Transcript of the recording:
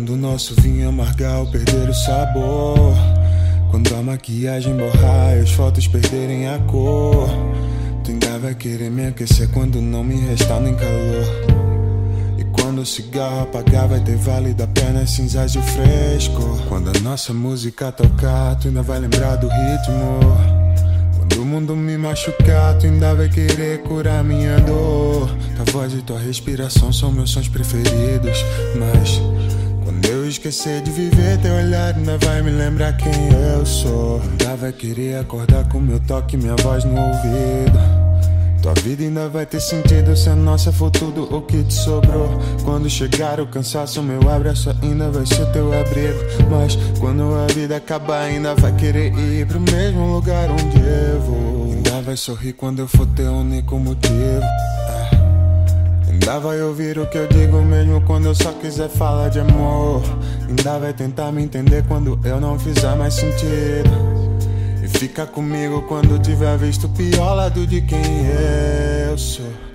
Quando o nosso vinho amargar ou perder o sabor, quando a maquiagem borrar e as fotos perderem a cor, tu ainda vai querer me aquecer quando não me restar nem calor. E quando o cigarro apagar vai ter válido a pena cinzas e o fresco. Quando a nossa música tocar, tu ainda vai lembrar do ritmo. Quando o mundo me machucar, tu ainda vai querer curar minha dor. Tua voz e tua respiração são meus sons preferidos. Mas quando eu esquecer de viver, teu olhar ainda vai me lembrar quem eu sou. Ainda vai querer acordar com meu toque e minha voz no ouvido. Tua vida ainda vai ter sentido se a nossa for tudo o que te sobrou. Quando chegar o cansaço, meu abraço ainda vai ser teu abrigo. Mas quando a vida acabar, ainda vai querer ir pro mesmo lugar onde eu vou. Ainda vai sorrir quando eu for teu único motivo. Ainda vai ouvir o que eu digo mesmo quando eu só quiser falar de amor. Ainda vai tentar me entender quando eu não fizer mais sentido. E fica comigo quando tiver visto o pior lado de quem eu sou.